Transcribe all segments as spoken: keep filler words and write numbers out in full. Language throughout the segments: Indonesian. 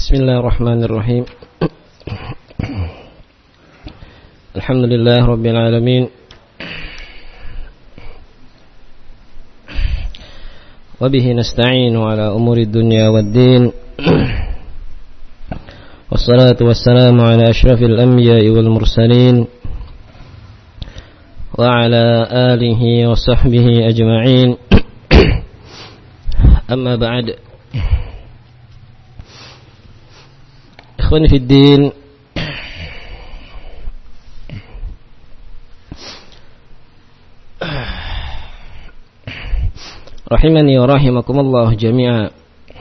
Bismillahirrahmanirrahim. Alhamdulillah Rabbil Alamin. Wabihi nasta'inu ala umuri dunya waddin. Wassalatu wassalamu ala ashrafil anbiya'i wal mursalin wa ala alihi wa sahbihi ajma'in. Amma ba'd. Ikhwani fid din, rahimani wa rahimakumullah jami'a.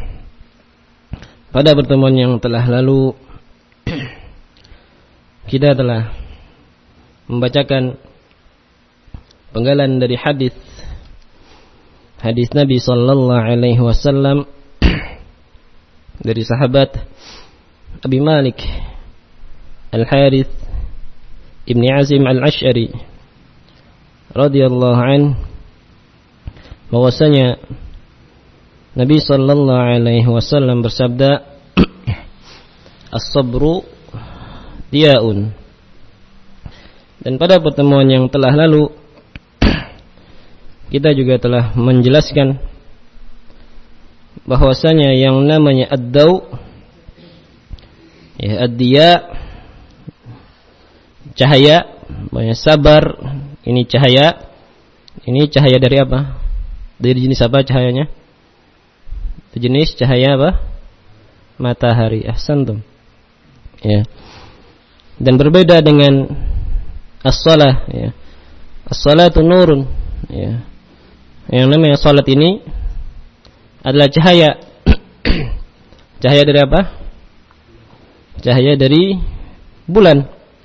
Pada pertemuan yang telah lalu kita telah membacakan penggalan dari hadis hadis Nabi sallallahu alaihi wasallam dari sahabat Abi Malik Al-Harith Ibni Azim Al-Ash'ari radhiyallahu an, bahwasanya Nabi sallallahu alaihi wasallam bersabda, as-sabru diyaun. Dan pada pertemuan yang telah lalu kita juga telah menjelaskan bahwasanya yang namanya ad-daw, ya, ad-diya, cahaya, banyak sabar, ini cahaya. Ini cahaya dari apa? Dari jenis apa cahayanya? Jenis cahaya apa? Matahari. Ahsantum. Ya. Dan berbeda dengan as-salah, ya. As-salatu nurun, ya. Yang namanya salat ini adalah cahaya. Cahaya dari apa? Cahaya dari bulan.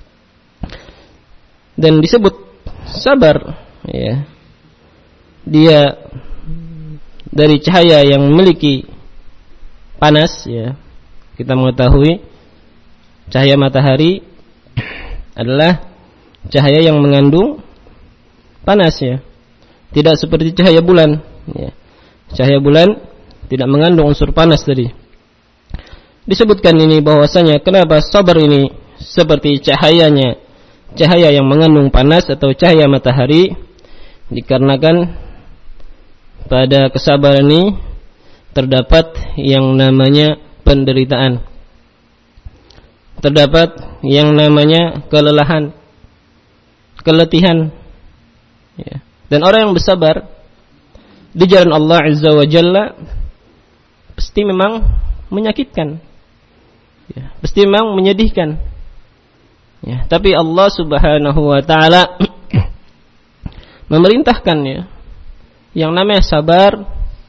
Dan disebut sabar, ya. Dia dari cahaya yang memiliki panas, ya. Kita mengetahui cahaya matahari adalah cahaya yang mengandung panas, ya. Tidak seperti cahaya bulan, ya. Cahaya bulan tidak mengandung unsur panas tadi. Disebutkan ini bahwasanya kenapa sabar ini seperti cahayanya cahaya yang mengandung panas atau cahaya matahari, dikarenakan pada kesabaran ini terdapat yang namanya penderitaan, terdapat yang namanya kelelahan, keletihan, ya. Dan orang yang bersabar di jalan Allah Azza wa Jalla pasti memang menyakitkan, ya, pasti memang menyedihkan, ya. Tapi Allah Subhanahu wa Ta'ala memerintahkan, ya, yang namanya sabar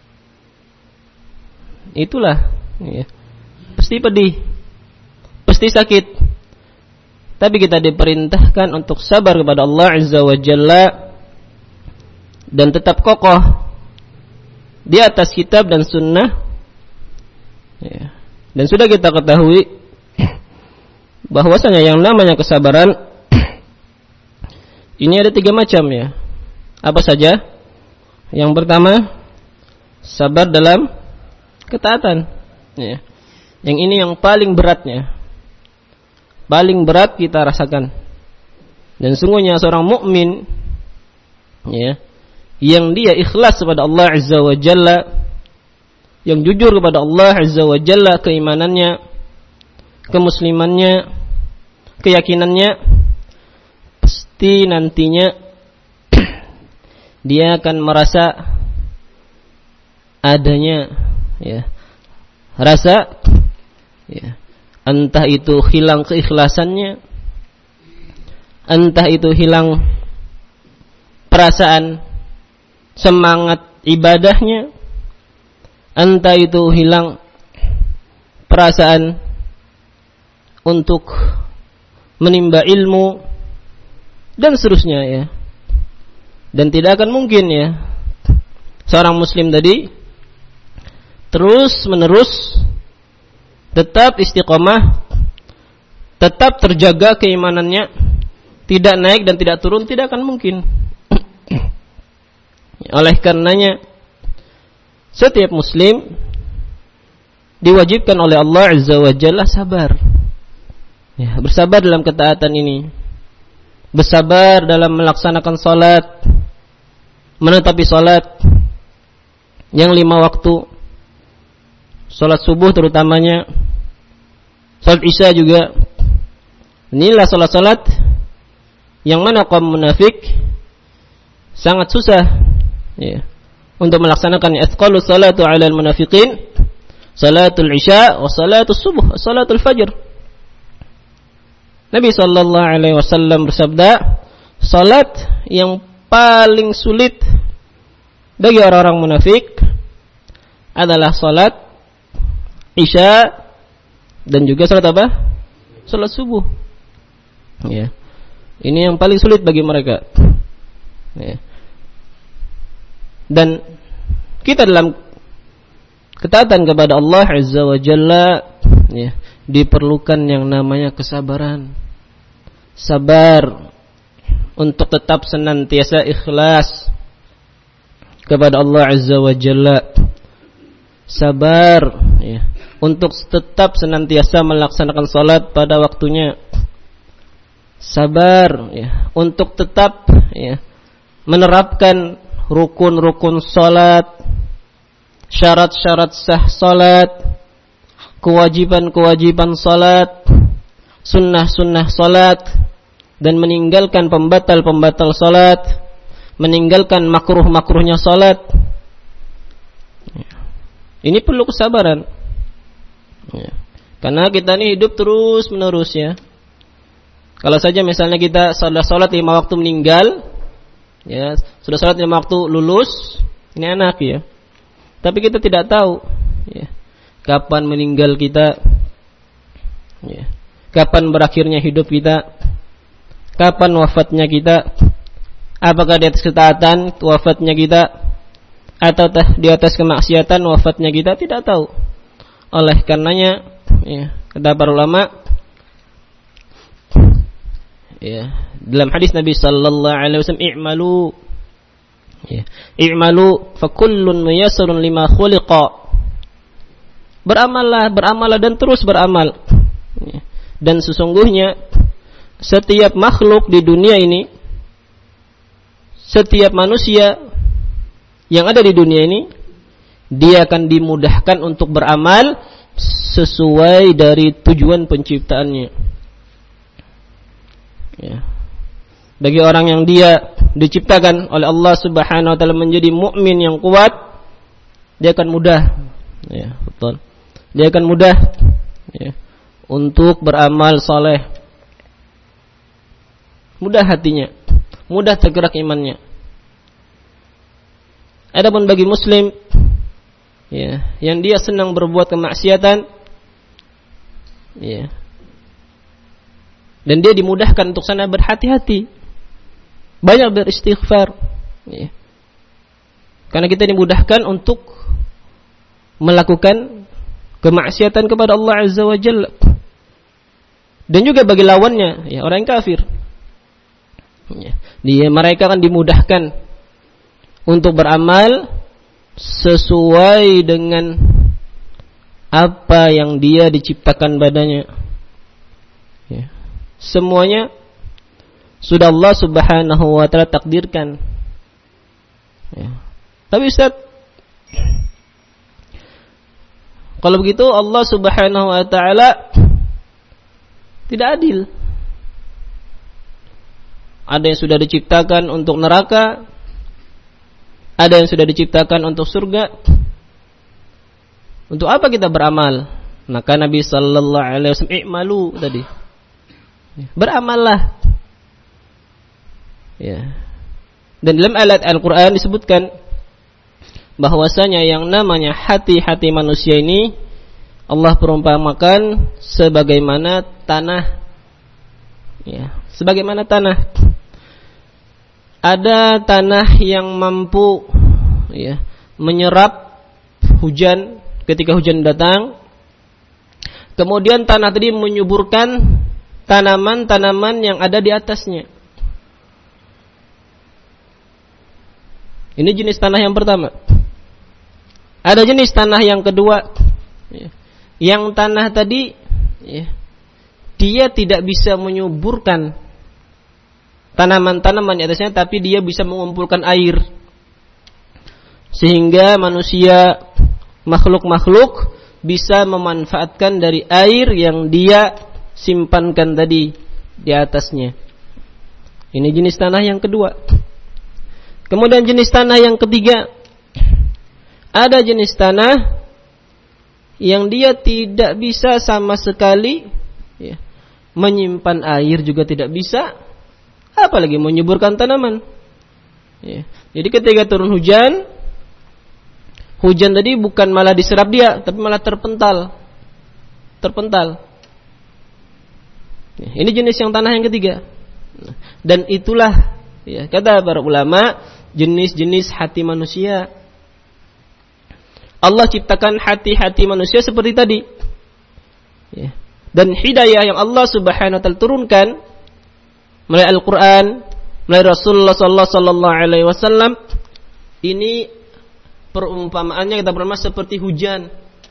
itulah, ya, pasti pedih, pasti sakit. Tapi kita diperintahkan untuk sabar kepada Allah Azza wa Jalla dan tetap kokoh di atas kitab dan sunnah, ya. Dan sudah kita ketahui bahwasanya yang namanya kesabaran ini ada tiga macam, ya. Apa saja? Yang pertama, sabar dalam ketaatan, ya. Yang ini yang paling beratnya, paling berat kita rasakan. Dan sungguhnya seorang mukmin, ya, yang dia ikhlas kepada Allah Azza wa Jalla, yang jujur kepada Allah Azza wa Jalla keimanannya, kemuslimannya, keyakinannya, pasti nantinya dia akan merasa adanya, ya, rasa, ya, entah itu hilang keikhlasannya, entah itu hilang perasaan semangat ibadahnya, entah itu hilang perasaan untuk menimba ilmu dan seterusnya, ya. Dan tidak akan mungkin, ya, seorang muslim tadi terus menerus tetap istiqomah, tetap terjaga keimanannya, tidak naik dan tidak turun, tidak akan mungkin. Oleh karenanya setiap muslim diwajibkan oleh Allah Azza wa Jalla sabar. Ya, bersabar dalam ketaatan ini. Bersabar dalam melaksanakan salat, menetapi salat yang lima waktu. Salat subuh terutamanya, salat isya juga. Inilah salat-salat yang mana kaum munafik sangat susah, ya, untuk melaksanakan. Athqalu salatu 'alal munafiqin salatul isya wa salatul subuh, salatul fajr. Nabi sallallahu alaihi wasallam bersabda, salat yang paling sulit bagi orang-orang munafik adalah salat isya dan juga salat apa? Salat subuh. Ya. Ini yang paling sulit bagi mereka. Ya. Dan kita dalam ketaatan kepada Allah Azza wa Jalla, ya, diperlukan yang namanya kesabaran. Sabar untuk tetap senantiasa ikhlas kepada Allah Azza wa Jalla. Sabar, ya, untuk tetap senantiasa melaksanakan salat pada waktunya. Sabar, ya, untuk tetap, ya, menerapkan rukun-rukun salat, syarat-syarat sah salat, kewajiban-kewajiban salat, sunnah-sunnah salat, dan meninggalkan pembatal-pembatal salat, meninggalkan makruh-makruhnya salat. Ini perlu kesabaran. Karena kita ini hidup terus menerus, ya. Kalau saja misalnya kita sudah salat lima waktu meninggal, ya, sudah salat lima waktu lulus, ini enak, ya. Tapi kita tidak tahu, ya, kapan meninggal kita, ya, kapan berakhirnya hidup kita, kapan wafatnya kita, apakah di atas ketaatan wafatnya kita, atau di atas kemaksiatan wafatnya kita, tidak tahu. Oleh karenanya, ya, kata para ulama, ya, dalam hadis Nabi sallallahu alaihi wasallam, i'malu, ya, i'malu fa kullun muyassarun lima khuliqa. Beramallah, beramallah dan terus beramal. Ya. Dan sesungguhnya setiap makhluk di dunia ini, setiap manusia yang ada di dunia ini, dia akan dimudahkan untuk beramal sesuai dari tujuan penciptaannya. Ya. Bagi orang yang dia diciptakan oleh Allah Subhanahu wa taala menjadi mukmin yang kuat, dia akan mudah, ya, betul. Dia akan mudah, ya, untuk beramal saleh. Mudah hatinya, mudah tergerak imannya. Adapun bagi muslim, ya, yang dia senang berbuat kemaksiatan, ya, dan dia dimudahkan untuk sana, berhati-hati, banyak beristighfar, ya. Karena kita dimudahkan untuk melakukan kemaksiatan kepada Allah Azza wa Jalla. Dan juga bagi lawannya, ya, orang kafir, ya, dia, mereka akan dimudahkan untuk beramal sesuai dengan apa yang dia diciptakan badannya, ya. Semuanya sudah Allah Subhanahu wa taala takdirkan, ya. Tapi Ustaz, kalau begitu Allah Subhanahu wa taala tidak adil. Ada yang sudah diciptakan untuk neraka, ada yang sudah diciptakan untuk surga. Untuk apa kita beramal? Maka Nabi sallallahu alaihi wasallam, i'malu tadi. Beramallah. Ya. Dan dalam ayat Al-Qur'an disebutkan bahwasanya yang namanya hati-hati manusia ini Allah perumpamakan sebagaimana tanah, ya, sebagaimana tanah. Ada tanah yang mampu, ya, menyerap hujan ketika hujan datang. Kemudian tanah tadi menyuburkan tanaman-tanaman yang ada di atasnya. Ini jenis tanah yang pertama. Ada jenis tanah yang kedua, ya, Yang tanah tadi, ya, dia tidak bisa menyuburkan tanaman-tanaman di atasnya, tapi dia bisa mengumpulkan air. Sehingga manusia, makhluk-makhluk bisa memanfaatkan dari air yang dia simpankan tadi di atasnya. Ini jenis tanah yang kedua. Kemudian jenis tanah yang ketiga, ada jenis tanah yang dia tidak bisa sama sekali, ya, menyimpan air juga tidak bisa, apalagi menyuburkan tanaman. Ya. Jadi ketika turun hujan, hujan tadi bukan malah diserap dia, tapi malah terpental, terpental. Ya. Ini jenis yang tanah yang ketiga. Dan itulah, ya, kata para ulama, jenis-jenis hati manusia. Allah ciptakan hati-hati manusia seperti tadi, ya. Dan hidayah yang Allah Subhanahu wa taala turunkan melalui Al-Quran, melalui Rasulullah sallallahu alaihi wasallam, ini perumpamaannya kita bermaksud seperti hujan.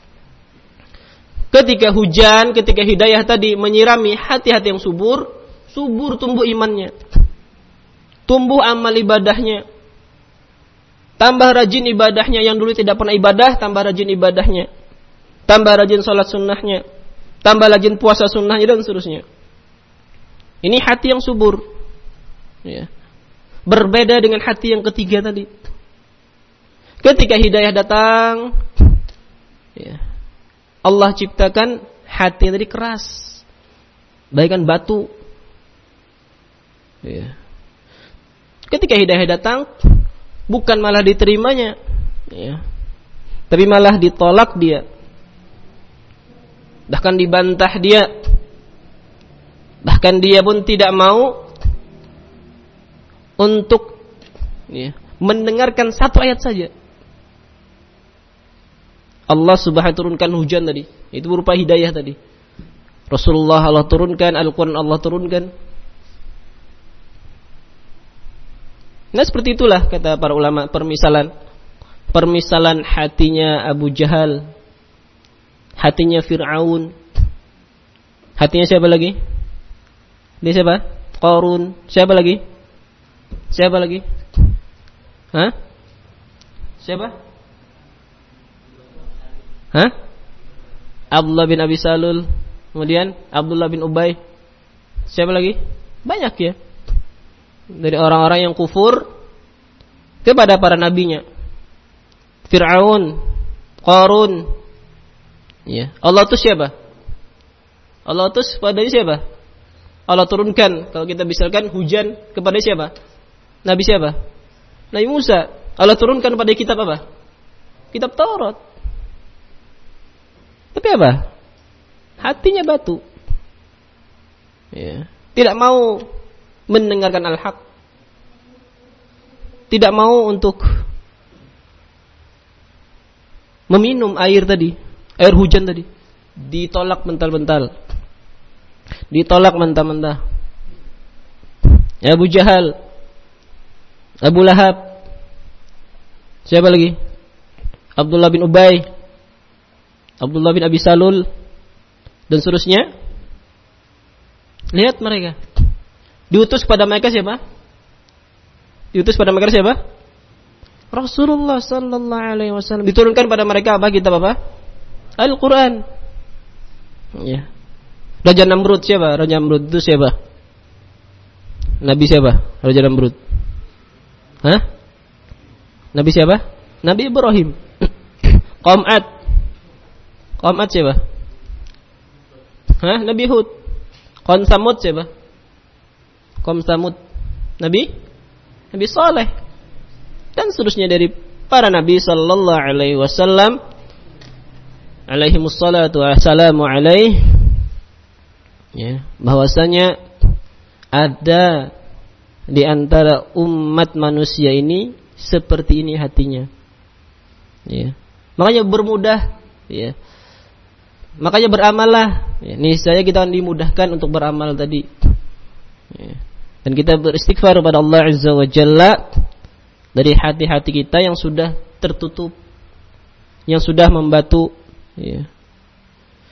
Ketika hujan, ketika hidayah tadi menyirami hati-hati yang subur, subur tumbuh imannya, tumbuh amal ibadahnya, tambah rajin ibadahnya. Yang dulu tidak pernah ibadah, tambah rajin ibadahnya, tambah rajin sholat sunnahnya, tambah rajin puasa sunnahnya, dan seterusnya. Ini hati yang subur, ya. Berbeda dengan hati yang ketiga tadi. Ketika hidayah datang, ya, Allah ciptakan hati yang tadi keras, bagaikan batu, ya. Ketika hidayah datang, bukan malah diterimanya, ya, tapi malah ditolak dia, bahkan dibantah dia, bahkan dia pun tidak mau untuk, ya, mendengarkan satu ayat saja. Allah Subhanahu wa taala turunkan hujan tadi, itu berupa hidayah tadi. Rasulullah Allah turunkan, Al-Quran Allah turunkan. Nah, seperti itulah kata para ulama permisalan permisalan hatinya Abu Jahal, hatinya Fir'aun, hatinya siapa lagi? Dia siapa? Qarun. Siapa lagi? Siapa lagi? Hah? Siapa? Hah? Abdullah bin Abi Salul, kemudian Abdullah bin Ubay. Siapa lagi? Banyak, ya. Dari orang-orang yang kufur kepada para nabinya. Fir'aun, Qarun. Ya. Allah itu siapa? Allah itu pada siapa? Allah turunkan, kalau kita misalkan hujan kepada siapa? Nabi siapa? Nabi Musa. Allah turunkan pada kitab apa? Kitab Taurat. Tapi apa? Hatinya batu, ya. Tidak mau mendengarkan al-haq, tidak mau untuk meminum air tadi, air hujan tadi. Ditolak mental-mental, ditolak mentah-mentah. Abu Jahal, Abu Lahab, siapa lagi? Abdullah bin Ubay, Abdullah bin Abi Salul, dan seterusnya. Lihat mereka. Diutus kepada mereka siapa? Diutus pada mereka siapa? Rasulullah sallallahu alaihi wasallam. Diturunkan pada mereka apa? Kitab apa? Al-Quran. Ya. Raja Namrud siapa? Raja Namrud itu siapa? Nabi siapa? Raja Namrud. Hah? Nabi siapa? Nabi Ibrahim. Qaum Ad. Qaum Ad siapa? Hah? Nabi Hud. Qaum Samud siapa? Qaum Samud. Nabi? Nabi Saleh. Dan seterusnya dari para nabi sallallahu alaihi wasallam, alaihi wassalatu wassalamu alaihi, ya, bahwasanya ada di antara umat manusia ini seperti ini hatinya, ya. Makanya bermudah, ya. Makanya beramallah, ya. Niscaya kita akan dimudahkan untuk beramal tadi, ya. Dan kita beristighfar kepada Allah Azza wa Jalla dari hati-hati kita yang sudah tertutup, yang sudah membatu, ya.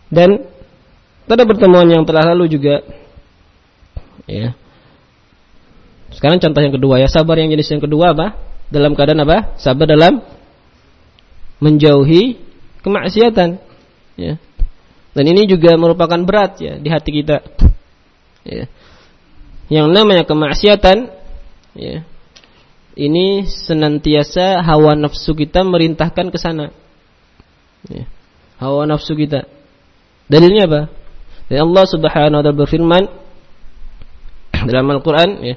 Dan pada pertemuan yang telah lalu juga, ya. Sekarang contoh yang kedua ya, sabar yang jenis yang kedua apa? Dalam keadaan apa? Sabar dalam menjauhi kemaksiatan, ya. Dan ini juga merupakan berat ya di hati kita. Ya. Yang namanya kemaksiatan, ya. Ini senantiasa hawa nafsu kita merintahkan ke sana. Ya. Hawa nafsu kita. Dalilnya apa? Dan Allah Subhanahu wa taala berfirman dalam Al-Qur'an, ya.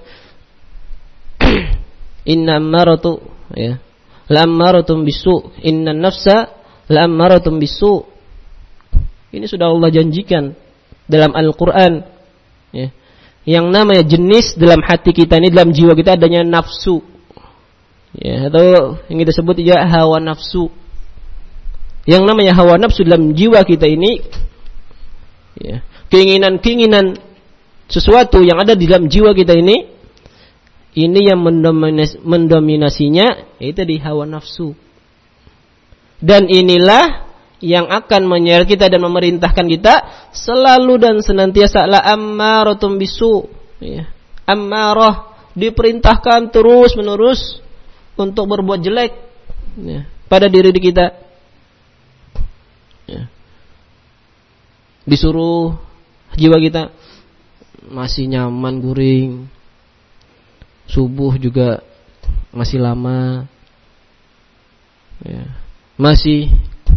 Inna ammaratu, ya. La ammaratum bisu, inna nafsa la ammaratum bisu. Ini sudah Allah janjikan dalam Al-Qur'an, ya. Yang namanya jenis dalam hati kita ini, dalam jiwa kita adanya nafsu, ya, atau yang kita sebut juga hawa nafsu. Yang namanya hawa nafsu dalam jiwa kita ini, ya, keinginan-keinginan sesuatu yang ada di dalam jiwa kita ini, ini yang mendominas, mendominasinya itu di hawa nafsu. Dan inilah yang akan menyeret kita dan memerintahkan kita selalu dan senantiasa la ammaratum bisu, ya. Ammarah, diperintahkan terus menerus untuk berbuat jelek, ya, pada diri kita, ya. Disuruh jiwa kita masih nyaman guring, subuh juga masih lama, ya. Masih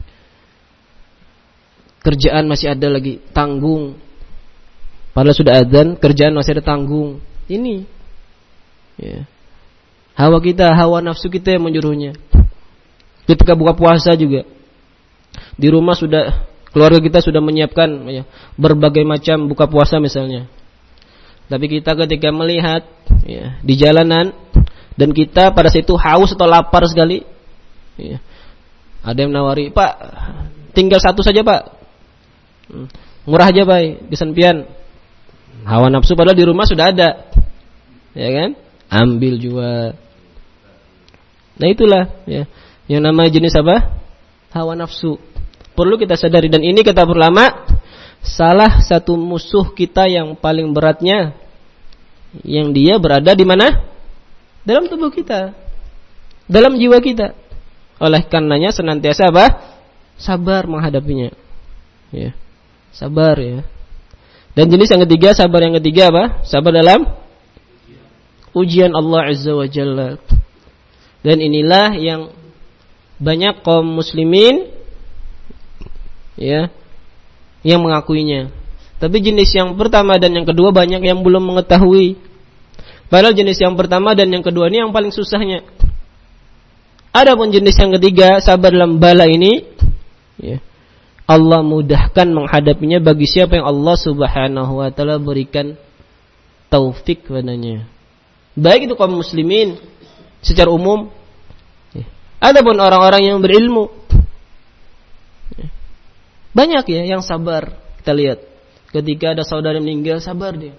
kerjaan masih ada lagi tanggung, padahal sudah adzan kerjaan masih ada tanggung. Ini, ya, hawa kita, hawa nafsu kita yang menyuruhnya. Ketika buka puasa juga, di rumah sudah, keluarga kita sudah menyiapkan, ya, berbagai macam buka puasa misalnya. Tapi kita ketika melihat, ya, di jalanan dan kita pada saat itu haus atau lapar sekali, ya, ada yang menawari, Pak, tinggal satu saja Pak, murah aja Pak, kesempian. Hawa nafsu padahal di rumah sudah ada, ya kan? Ambil juga. Nah itulah, ya, yang namanya jenis apa? Hawa nafsu. Perlu kita sadari, dan ini kata ulama, salah satu musuh kita yang paling beratnya, yang dia berada di mana? Dalam tubuh kita, dalam jiwa kita. Oleh karenanya senantiasa apa? Sabar menghadapinya, ya. Sabar, ya. Dan jenis yang ketiga, sabar yang ketiga apa? Sabar dalam ujian Allah Azza wa Jalla. Dan inilah yang banyak kaum muslimin, ya, yang mengakuinya. Tapi jenis yang pertama dan yang kedua banyak yang belum mengetahui. Padahal jenis yang pertama dan yang kedua ini yang paling susahnya. Adapun jenis yang ketiga, sabar dalam bala ini, ya, Allah mudahkan menghadapinya bagi siapa yang Allah Subhanahu wa taala berikan taufik padanya. Baik itu kaum muslimin secara umum, ya. Adapun orang-orang yang berilmu, ya, banyak ya yang sabar. Kita lihat ketika ada saudara meninggal, sabar dia.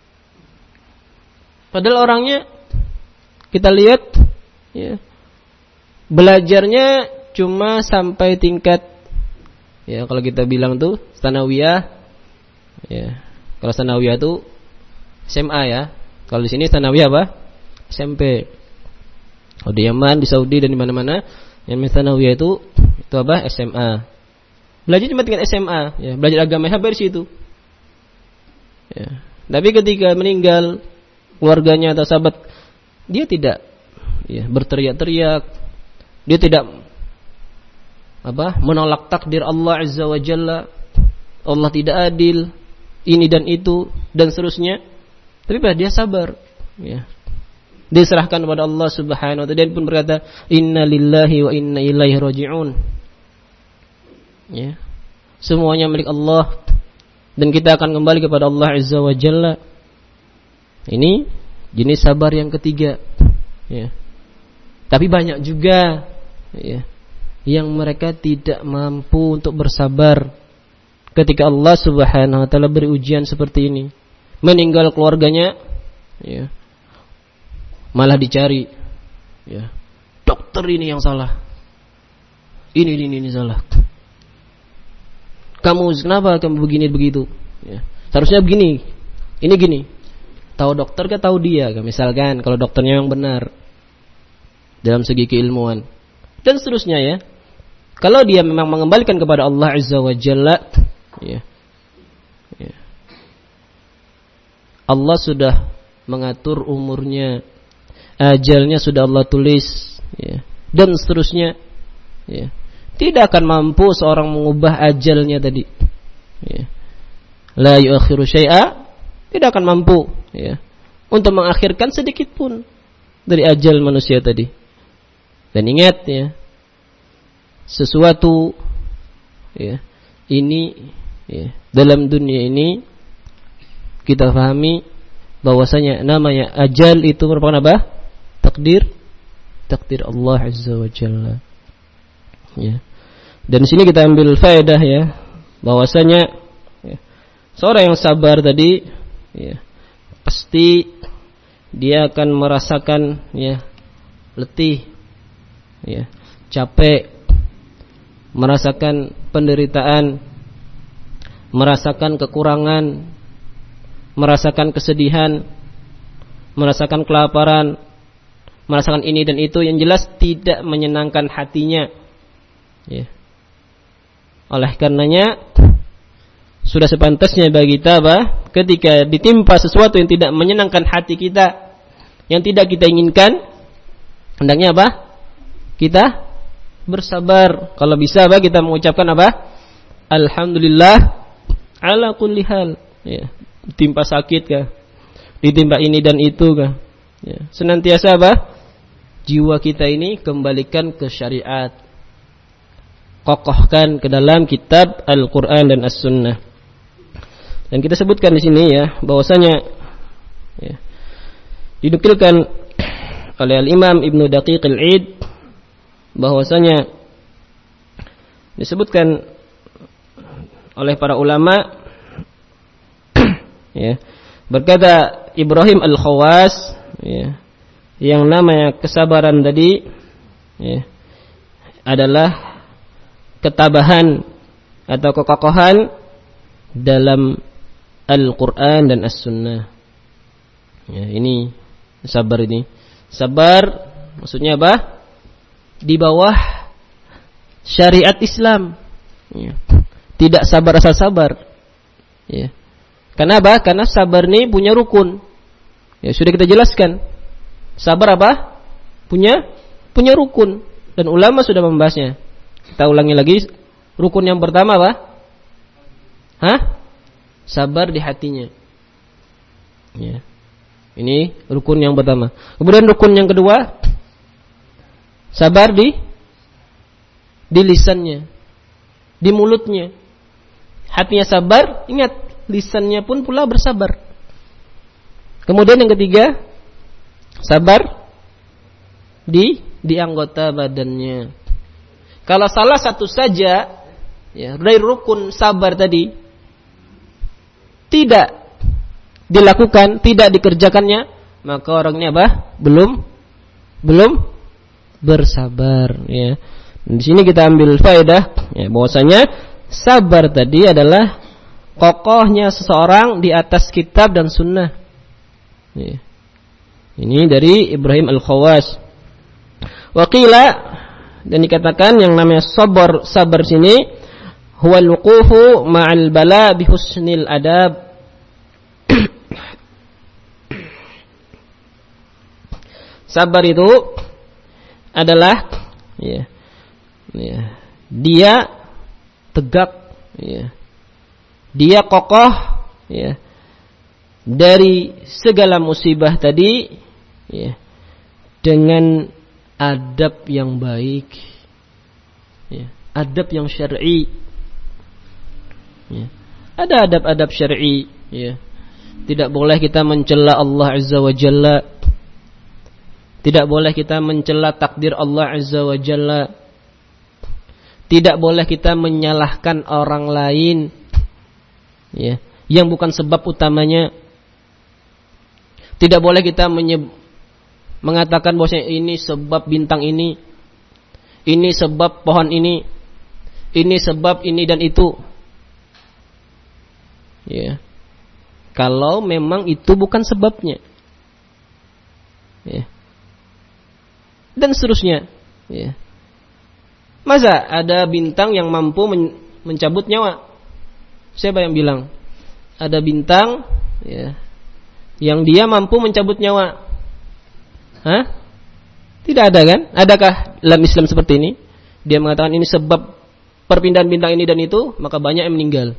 Padahal orangnya kita lihat, ya, belajarnya cuma sampai tingkat, ya, kalau kita bilang tuh sanawiyah, ya. Kalau sanawiyah tuh S M A, ya. Kalau di sini sanawiyah apa? S M P. Oh, di Yaman, di Saudi dan di mana-mana yang sanawiyah itu itu apa? S M A. Belajar cuma tingkat S M A, ya. Belajar agama sampai di situ. Ya. Tapi ketika meninggal keluarganya atau sahabat, dia tidak, ya, berteriak-teriak. Dia tidak apa? Menolak takdir Allah Azza wa Jalla. Allah tidak adil, ini dan itu dan seterusnya. Tapi dia sabar, ya. Dia serahkan kepada Allah Subhanahu wa taala, dan pun berkata, "Inna lillahi wa inna ilaihi raji'un." Ya. Semuanya milik Allah dan kita akan kembali kepada Allah Azza wa Jalla. Ini jenis sabar yang ketiga, ya. Tapi banyak juga, ya, yang mereka tidak mampu untuk bersabar ketika Allah Subhanahu wa taala beri ujian seperti ini. Meninggal keluarganya, ya, malah dicari, ya, dokter ini yang salah, ini ini ini salah. Kamu kenapa kamu begini begitu? Ya. Seharusnya begini. Ini gini. Tahu dokter kan tahu dia kan, misalkan kalau dokternya yang benar dalam segi keilmuan dan seterusnya ya. Kalau dia memang mengembalikan kepada Allah Azza wa Jalla, ya. Ya. Allah sudah mengatur umurnya, ajalnya sudah Allah tulis, ya. Dan seterusnya, ya. Tidak akan mampu seorang mengubah ajalnya tadi, ya. La yuakhiru syai'a, tidak akan mampu, ya, untuk mengakhirkan sedikit pun dari ajal manusia tadi. Dan ingat ya, sesuatu ya, ini ya, dalam dunia ini kita pahami bahwasanya namanya ajal itu merupakan apa? Takdir, takdir Allah Azza wa Jalla. Ya. Dan di sini kita ambil faedah ya, bahwasanya ya, seorang yang sabar tadi ya, pasti dia akan merasakan ya, letih, ya, capek, merasakan penderitaan, merasakan kekurangan, merasakan kesedihan, merasakan kelaparan, merasakan ini dan itu yang jelas tidak menyenangkan hatinya. Ya. Oleh karenanya sudah sepantasnya bagi kita apa? Ketika ditimpa sesuatu yang tidak menyenangkan hati kita, yang tidak kita inginkan, hendaknya apa? Kita bersabar. Kalau bisa apa? Kita mengucapkan apa? Alhamdulillah ala kulli hal. Ya. Ditimpa sakit kah? Ditimpa ini dan itu kah? Ya. Senantiasa apa? Jiwa kita ini kembalikan ke syariat. Kokohkan ke dalam kitab Al-Quran dan As-Sunnah. Dan kita sebutkan di sini ya, bahwasanya ya, dinukilkan oleh Al-Imam Ibnu Daqiq Al-Id, bahwasanya disebutkan oleh para ulama ya, berkata Ibrahim Al-Khawas ya, yang namanya kesabaran tadi ya, adalah ketabahan atau kekokohan dalam Al-Quran dan As-Sunnah. Ya, ini sabar ini. Sabar maksudnya apa? Di bawah syariat Islam. Ya. Tidak sabar asal sabar. Ya. Karena apa? Karena sabar ini punya rukun. Ya, sudah kita jelaskan. Sabar apa? Punya punya rukun dan ulama sudah membahasnya. Kita ulangi lagi, rukun yang pertama apa? Hah? Sabar di hatinya. Ya. Ini rukun yang pertama. Kemudian rukun yang kedua, sabar di di lisannya, di mulutnya. Hatinya sabar, ingat lisannya pun pula bersabar. Kemudian yang ketiga, sabar di di anggota badannya. Kalau salah satu saja ya, dari rukun sabar tadi tidak dilakukan, tidak dikerjakannya, maka orangnya apa? Belum belum bersabar ya. Di sini kita ambil faedah ya, bahwasanya sabar tadi adalah kokohnya seseorang di atas kitab dan sunnah. Ya. Ini dari Ibrahim Al-Khawas. Waqila, dan dikatakan yang namanya sabar sabar sini huwal wuqufu ma'al bala bi husnil adab. Sabar itu adalah ya, ya, dia tegak ya, dia kokoh ya, dari segala musibah tadi ya, dengan adab yang baik ya, adab yang syar'i ya. Ada adab-adab syar'i ya. Tidak boleh kita mencela Allah Azza wa Jalla, tidak boleh kita mencela takdir Allah Azza wa Jalla, tidak boleh kita menyalahkan orang lain ya, yang bukan sebab utamanya. Tidak boleh kita menyebut mengatakan bahwa ini sebab bintang ini, ini sebab pohon ini, ini sebab ini dan itu. Ya. Kalau memang itu bukan sebabnya. Ya. Dan seterusnya. Ya. Masa ada bintang yang mampu men- mencabut nyawa? Siapa yang bilang? Ada bintang ya, yang dia mampu mencabut nyawa. Hah? Tidak ada kan? Adakah dalam Islam seperti ini? Dia mengatakan ini sebab perpindahan bintang ini dan itu, maka banyak yang meninggal.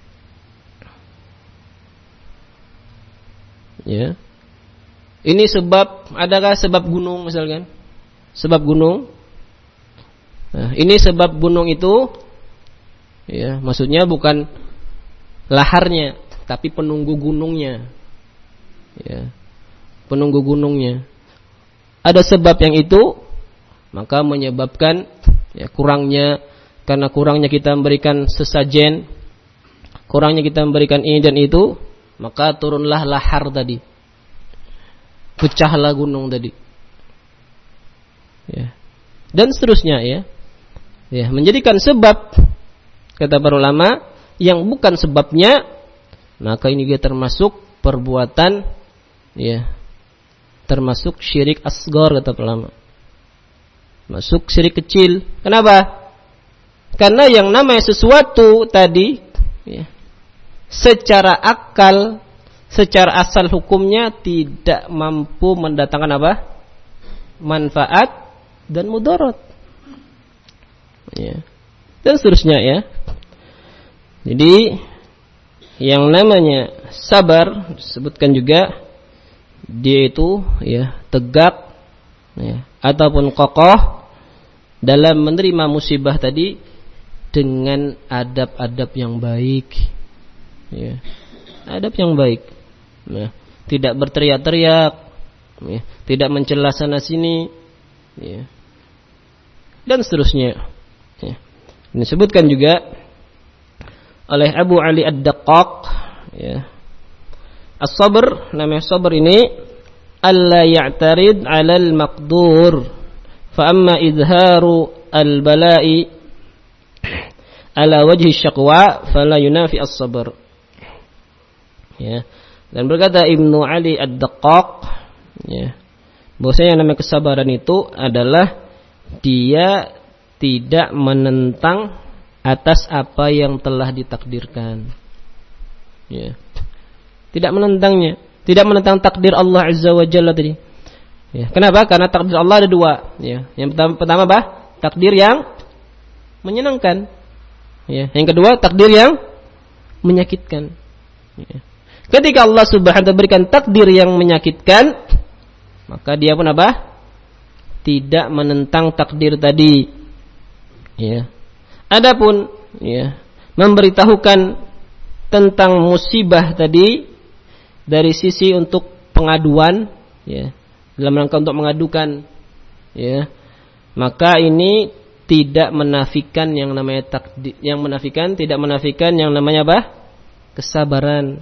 Ya. Ini sebab, adakah sebab gunung misalkan? Sebab gunung. Nah, ini sebab gunung itu, ya, maksudnya bukan laharnya, tapi penunggu gunungnya. Ya. Penunggu gunungnya. Ada sebab yang itu, maka menyebabkan ya, kurangnya, karena kurangnya kita memberikan sesajen, kurangnya kita memberikan ini dan itu, maka turunlah lahar tadi, pecahlah gunung tadi, ya. Dan seterusnya ya, ya menjadikan sebab, kata para ulama, yang bukan sebabnya, maka ini dia termasuk perbuatan, ya, termasuk syirik asghar, kata para ulama, masuk syirik kecil. Kenapa? Karena yang namanya sesuatu tadi, ya, secara akal, secara asal hukumnya tidak mampu mendatangkan apa? Manfaat dan mudarat. Ya. Dan seterusnya ya. Jadi yang namanya sabar disebutkan juga dia itu ya tegak ya, ataupun kokoh dalam menerima musibah tadi dengan adab-adab yang baik. Ya, adab yang baik, ya, tidak berteriak-teriak, ya, tidak mencela sana sini, ya, dan seterusnya. Ya. Disebutkan juga oleh Abu Ali Ad-Daqqaq, ya, as-sabr, namanya sabr ini alla ya'tarid 'ala al-maqdur, fa amma izharu al-bala'i ala wajhi syaqwa fala yunafi as-sabr. Ya. Dan berkata Ibnu Ali Ad-Daqqaq, ya, bahwasanya namanya kesabaran itu adalah dia tidak menentang atas apa yang telah ditakdirkan. Ya. Tidak menentangnya, tidak menentang takdir Allah Azza wa Jalla tadi. Ya. Kenapa? Karena takdir Allah ada dua. Ya. Yang pertama, pertama apa? Takdir yang menyenangkan. Ya. Yang kedua, takdir yang menyakitkan. Ya. Ketika Allah Subhanahu wa taala berikan takdir yang menyakitkan, maka dia pun apa? Tidak menentang takdir tadi. Ya. Adapun ya, memberitahukan tentang musibah tadi dari sisi untuk pengaduan, ya, dalam rangka untuk mengadukan, ya, maka ini tidak menafikan yang namanya takdir, yang menafikan tidak menafikan yang namanya apa? Kesabaran.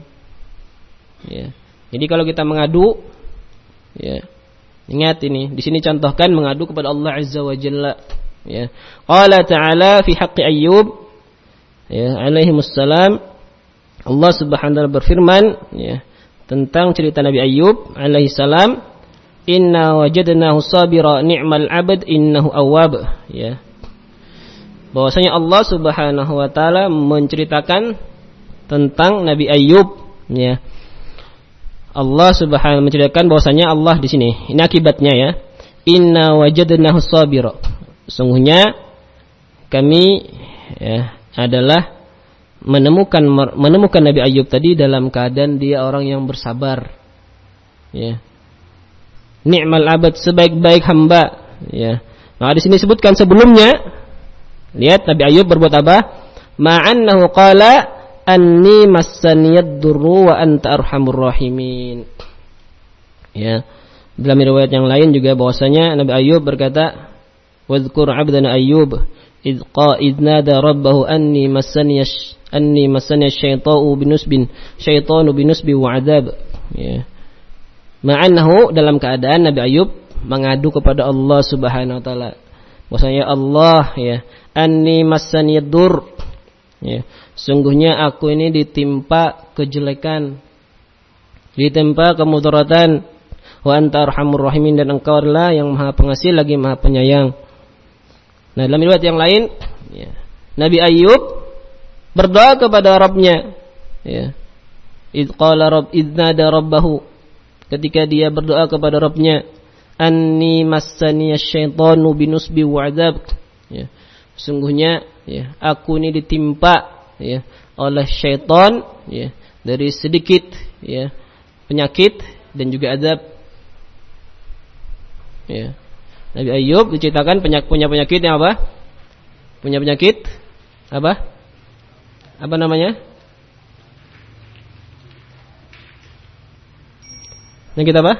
Ya. Jadi kalau kita mengadu, ya, ingat ini, di sini contohkan mengadu kepada Allah Azza wa Jalla. Ya. Qala ta'ala fi haqqi Ayyub, ya, alaihi wassalam, Allah Subhanahu wa taala berfirman, ya, tentang cerita Nabi Ayyub alaihi salam, inna wajadnahu sabira ni'mal 'abd innahu awwab, ya. Bahwasanya Allah Subhanahu wa taala menceritakan tentang Nabi Ayyub, ya. Allah Subhanahu menceritakan bahwasanya Allah di sini. Ini akibatnya ya. Inna wajadnahu sabira. Sungguhnya kami ya, adalah menemukan menemukan Nabi Ayyub tadi dalam keadaan dia orang yang bersabar. Ya. Ni'mal abad, sebaik-baik hamba, ya. Nah, di sini sebutkan sebelumnya. Lihat Nabi Ayyub berbuat apa? Ma'annahu qala anni massaniyad durru wa anta arhamur rahimin. Ya. Dalam riwayat yang lain juga bahwasanya Nabi Ayyub berkata, "Wadhkur 'abdana Ayyub idh qa'id nada rabbahu anni massaniyash anni massaniyash syaitanu binusbin syaitanu binusbi wa 'adzab." Ya. Ma'annahu, dalam keadaan Nabi Ayyub mengadu kepada Allah Subhanahu wa taala. Bahwasanya Allah, ya, anni massaniyad dur, Ya, sungguhnya aku ini ditimpa kejelekan, ditimpa kemudaratan. Wa anta arhamur rahimin, dan engkau adalah yang maha pengasih lagi maha penyayang. Nah, dalam riwayat yang lain, ya, Nabi Ayub berdoa kepada Rabbnya. Ya. Idh qala rabb idnada rabbahu, ketika dia berdoa kepada Rabbnya, anni massani asyaitanu binusbi wa adzab. Ya. Sungguhnya, ya, aku ini ditimpa, ya, oleh syaitan, ya, dari sedikit, ya, penyakit dan juga azab. Ya. Nabi Ayub diceritakan penyak, punya penyakit yang apa? Punya penyakit apa? Apa namanya? Penyakit apa?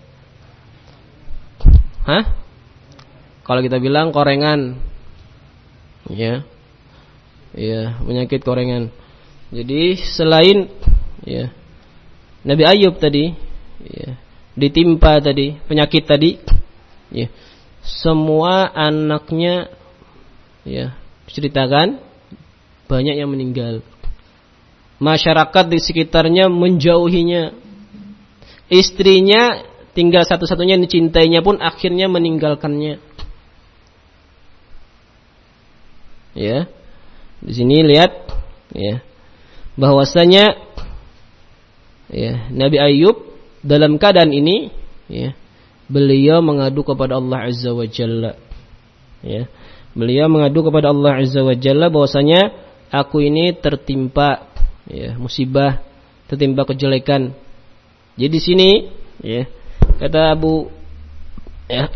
Hah? Kalau kita bilang korengan. Ya. Ya, penyakit korengan. Jadi selain, ya, Nabi Ayub tadi, ya, ditimpa tadi penyakit tadi, ya, semua anaknya, ya, diceritakan banyak yang meninggal. Masyarakat di sekitarnya menjauhinya. Istrinya tinggal satu-satunya yang dicintainya pun akhirnya meninggalkannya. Ya. Di sini lihat, ya, bahwasanya, ya, Nabi Ayub dalam keadaan ini, ya, beliau mengadu kepada Allah Azza wa Jalla. Ya. Beliau mengadu kepada Allah Azza wa Jalla bahwasanya aku ini tertimpa, ya, musibah, tertimpa kejelekan. Jadi di sini, ya, kata Abu, ya,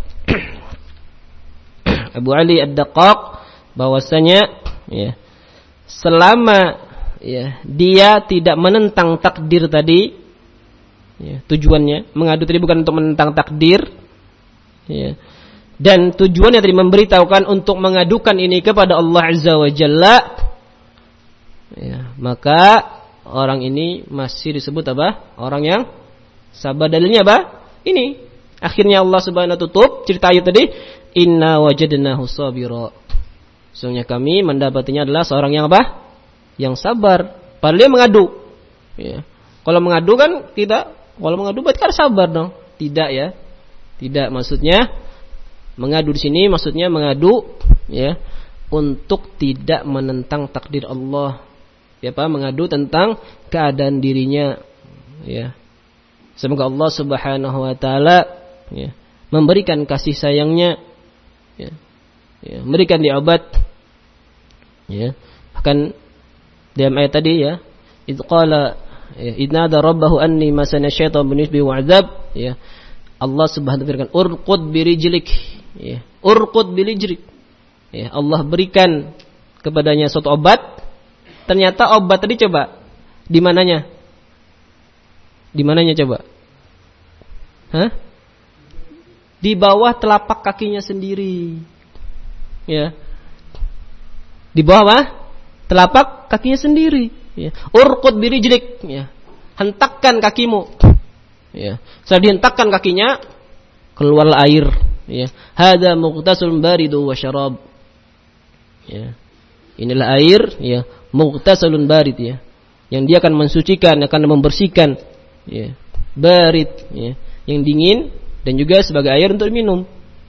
Abu Ali Ad-Daqqaq bahwasanya, ya, selama, ya, dia tidak menentang takdir tadi, ya, tujuannya mengadu tadi bukan untuk menentang takdir, ya, dan tujuannya tadi memberitahukan untuk mengadukan ini kepada Allah Azza wa Jalla, ya, maka orang ini masih disebut apa? Orang yang sabar. Dalilnya apa? Ini. Akhirnya Allah Subhanahu wa tutup cerita ayat tadi, inna wajadnahu sabira. Sesungguhnya kami mendapatinya adalah seorang yang apa? Yang sabar. Padahal dia mengadu. Ya. Kalau mengadu kan tidak. Kalau mengadu berarti kan sabar dong. Tidak, ya. Tidak, maksudnya mengadu di sini maksudnya mengadu, ya, untuk tidak menentang takdir Allah. Ya, apa? Mengadu tentang keadaan dirinya, ya. Semoga Allah Subhanahu wa taala, ya, memberikan kasih sayangnya, ya. Ya, memberikan dia obat, ya. Bahkan dalam ayat tadi, ya, idz qala, ya, idnada rabbahu anni masana syaitan binisbi wa adzab, ya. Allah Subhanahu wa taala berikan urqud birijlik, ya. Urqud birijlik. Ya, Allah berikan kepadanya suatu obat. Ternyata obat tadi coba di mananya? Di mananya coba? Hah? Di bawah telapak kakinya sendiri. Ya. Di bawah telapak kakinya sendiri, ya. Urqud birijlik, ya. Hentakkan kakimu. Ya. Setelah dihentakkan kakinya, keluarlah air, ya. Hadza mughtasalun baridu wa syarab. Ya. Inilah air, ya, mughtasalun barid, ya. Yang dia akan mensucikan, akan membersihkan, ya. Barid, ya, yang dingin dan juga sebagai air untuk minum.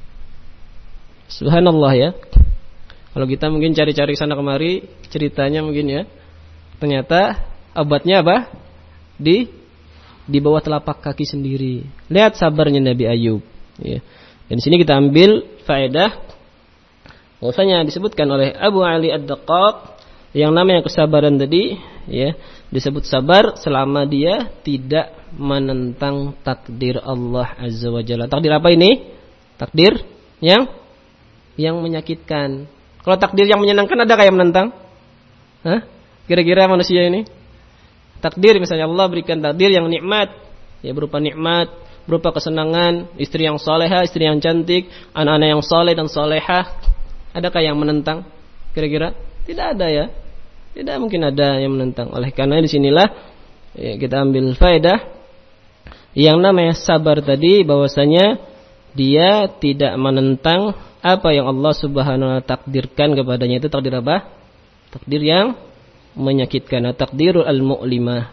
Subhanallah, ya. Kalau kita mungkin cari-cari sana kemari ceritanya mungkin, ya. Ternyata obatnya apa? Di di bawah telapak kaki sendiri. Lihat sabarnya Nabi Ayub, ya. Dan di sini kita ambil faedah bahwasanya disebutkan oleh Abu Ali Ad-Daqqaq yang namanya kesabaran tadi, ya, disebut sabar selama dia tidak menentang takdir Allah Azza wa Jalla. Takdir apa ini? Takdir yang yang menyakitkan. Kalau takdir yang menyenangkan adakah yang menentang? Hah? Kira-kira manusia ini? Takdir misalnya Allah berikan takdir yang nikmat, ya, berupa nikmat, berupa kesenangan, istri yang salehah, istri yang cantik, anak-anak yang saleh dan salehah. Adakah yang menentang? Kira-kira tidak ada, ya. Tidak mungkin ada yang menentang. Oleh karena disinilah, ya, kita ambil faedah yang namanya sabar tadi, bahwasanya dia tidak menentang apa yang Allah Subhanahu wa taala takdirkan kepadanya. Itu takdir apa? Takdir yang menyakitkan. Takdirul al-mu'limah.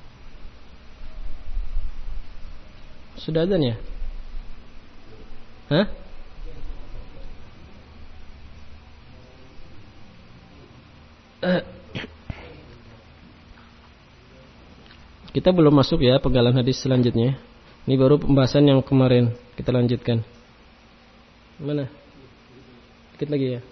Sudah ada ya? Hah? Kita belum masuk ya penggalan hadis selanjutnya. Ini baru pembahasan yang kemarin. Kita lanjutkan. Mana? Dikit lagi ya.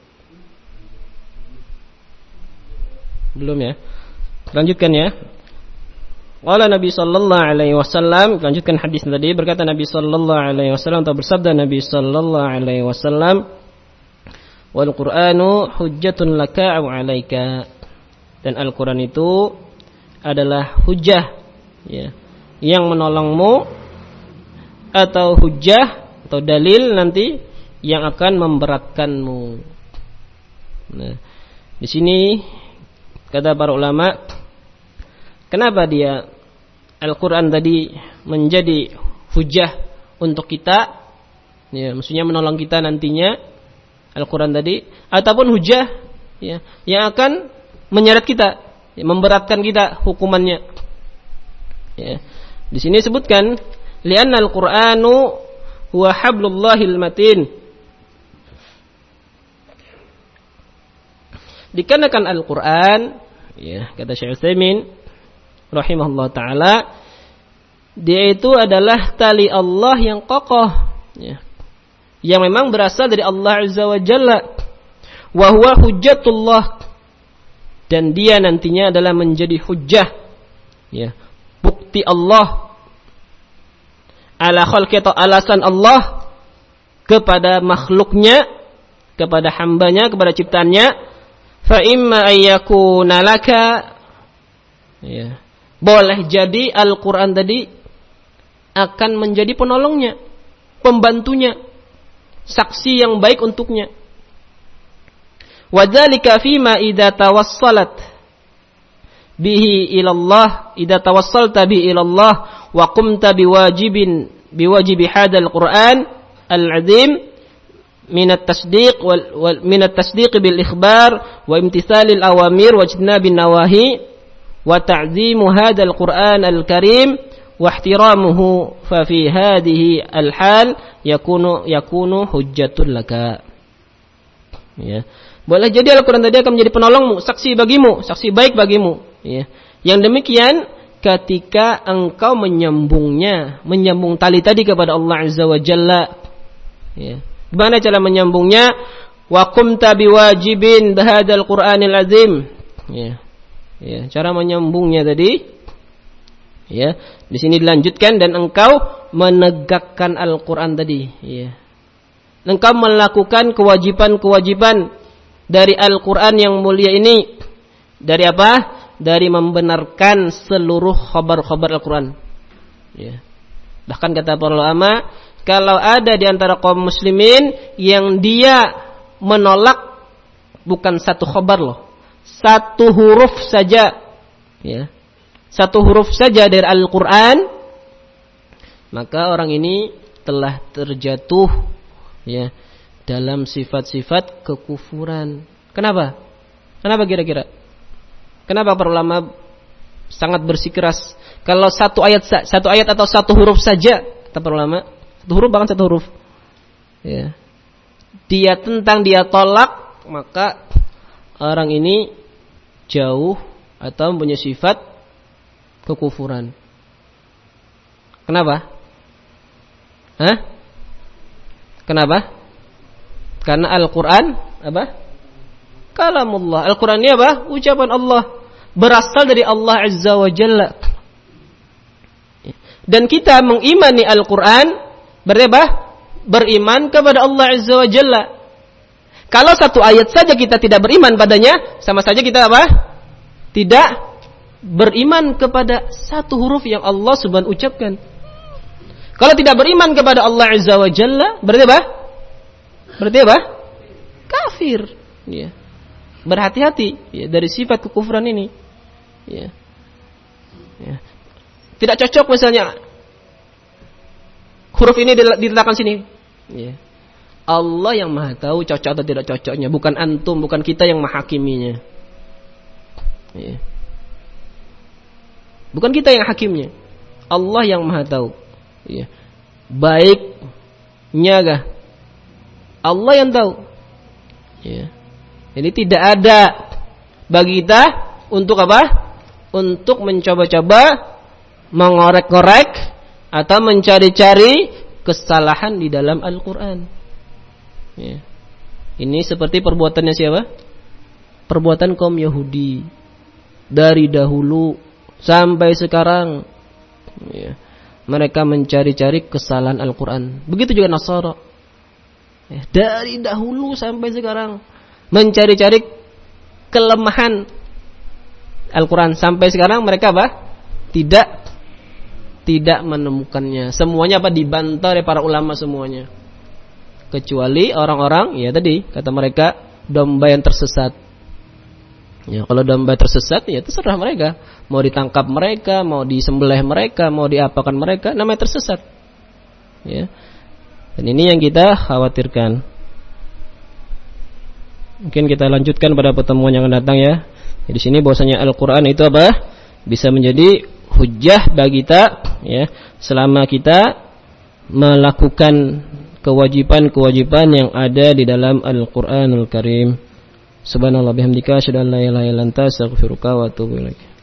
Belum ya. Lanjutkan ya. Qala Nabi sallallahu alaihi wasallam, lanjutkan hadis tadi, berkata Nabi sallallahu alaihi wasallam atau bersabda Nabi sallallahu alaihi wasallam, "Wal Qur'anu hujjatun laka wa 'alaika." Dan Al-Qur'an itu adalah hujjah ya, yang menolongmu atau hujjah atau dalil nanti yang akan memberatkanmu. Nah, di sini kata para ulama, kenapa dia Al-Quran tadi menjadi hujjah untuk kita, ya, maksudnya menolong kita nantinya Al-Quran tadi, ataupun hujjah ya, yang akan menyeret kita, ya, memberatkan kita hukumannya. Ya. Di sini sebutkan, li'anna al-Qur'anu huwa hablullahil matin. Dikarenakan Al-Quran, ya, kata Syekh Utsaimin rahimahullah ta'ala, dia itu adalah tali Allah yang kokoh ya, yang memang berasal dari Allah Azza wa Jalla, wa huwa hujjatullah, dan dia nantinya adalah menjadi hujjah ya, bukti Allah ala khalqi, atau alasan Allah kepada makhluknya, kepada hambanya, kepada ciptaannya. Fa imma ayyakuna laka ya, boleh jadi Al-Quran tadi akan menjadi penolongnya, pembantunya, saksi yang baik untuknya. Wadzalika fima idza tawassalat bihi ila Allah, idza tawassalta bihi ila Allah wa qumta biwajibin biwajibi hadzal Qur'an al-'azim min at-tasdiq wal, wal min at-tasdiq bil ikhbar wa imtithalil awamir wa ijtinabin nawahi wa ta'zimu hadzal Qur'an al-karim wa ihtiramuhu, fa fi hadhihi al-hal yakunu yakunu hujjatul laka. Ya. Boleh jadi Al-Quran tadi akan menjadi penolongmu, saksi bagimu, saksi baik bagimu. Ya. Yang demikian ketika engkau menyambungnya, menyambung tali tadi kepada Allah Azza wa Jalla. Ya. Gimana cara menyambungnya? Wa qumta biwajibin bihadzal Qur'anil azim. Ya. Ya, cara menyambungnya tadi. Ya, di sini dilanjutkan, dan engkau menegakkan Al-Quran tadi. Ya. Engkau melakukan kewajiban-kewajiban dari Al-Quran yang mulia ini. Dari apa? Dari membenarkan seluruh khabar-khabar Al-Quran. Ya. Bahkan kata para ulama, kalau ada di antara kaum muslimin yang dia menolak bukan satu khabar loh, satu huruf saja, ya, satu huruf saja dari Al-Quran, maka orang ini telah terjatuh ya dalam sifat-sifat kekufuran. Kenapa? Kenapa kira-kira? Kenapa para ulama sangat bersikeras kalau satu ayat satu ayat atau satu huruf saja, kata para ulama, satu huruf, bahkan satu huruf ya, dia tentang, dia tolak, maka orang ini jauh atau punya sifat kekufuran. Kenapa? Hah? Kenapa? Karena Al-Quran apa? Kalamullah. Al-Quran ini apa? Ucapan Allah, berasal dari Allah Azza wa Jalla. Dan kita mengimani Al-Quran berarti apa? Beriman kepada Allah Azza wa Jalla. Kalau satu ayat saja kita tidak beriman padanya, sama saja kita apa? Tidak beriman kepada satu huruf yang Allah Subhanahu ucapkan. Kalau tidak beriman kepada Allah Azza wa Jalla, berarti apa? Berarti apa? Kafir. Ya. Berhati-hati ya, dari sifat kekufuran ini. Ya. Ya. Tidak cocok misalnya huruf ini diletakkan sini. Ya. Allah yang maha tahu cocok atau tidak cocoknya, bukan antum, bukan kita yang menghakiminya. Ya. Bukan kita yang hakimnya, Allah yang Maha tahu. Ya. Baiknya kah? Allah yang tahu. Ya. Jadi tidak ada bagi kita untuk apa? Untuk mencoba-coba mengorek-korek atau mencari-cari kesalahan di dalam Al-Quran. Ya. Ini seperti perbuatannya siapa? Perbuatan kaum Yahudi dari dahulu sampai sekarang. Ya. Mereka mencari-cari kesalahan Al-Quran. Begitu juga Nasara. Ya. Dari dahulu sampai sekarang mencari-cari kelemahan Al-Quran. Sampai sekarang mereka apa? Tidak tidak menemukannya. Semuanya apa? Dibantah oleh para ulama semuanya. Kecuali orang-orang, ya tadi kata mereka, domba yang tersesat. Ya, kalau domba tersesat, ya terserah mereka. Mau ditangkap mereka, mau disembelih mereka, mau diapakan mereka, namanya tersesat. Ya. Dan ini yang kita khawatirkan. Mungkin kita lanjutkan pada pertemuan yang akan datang ya. Di sini bahwasanya Al-Quran itu apa? Bisa menjadi hujjah bagi kita, ya, selama kita melakukan kewajiban-kewajiban yang ada di dalam Al-Qur'anul Karim. Subhanallah bihamdika asyhadu an la ilaha illa anta astaghfiruka wa atubu ilaik.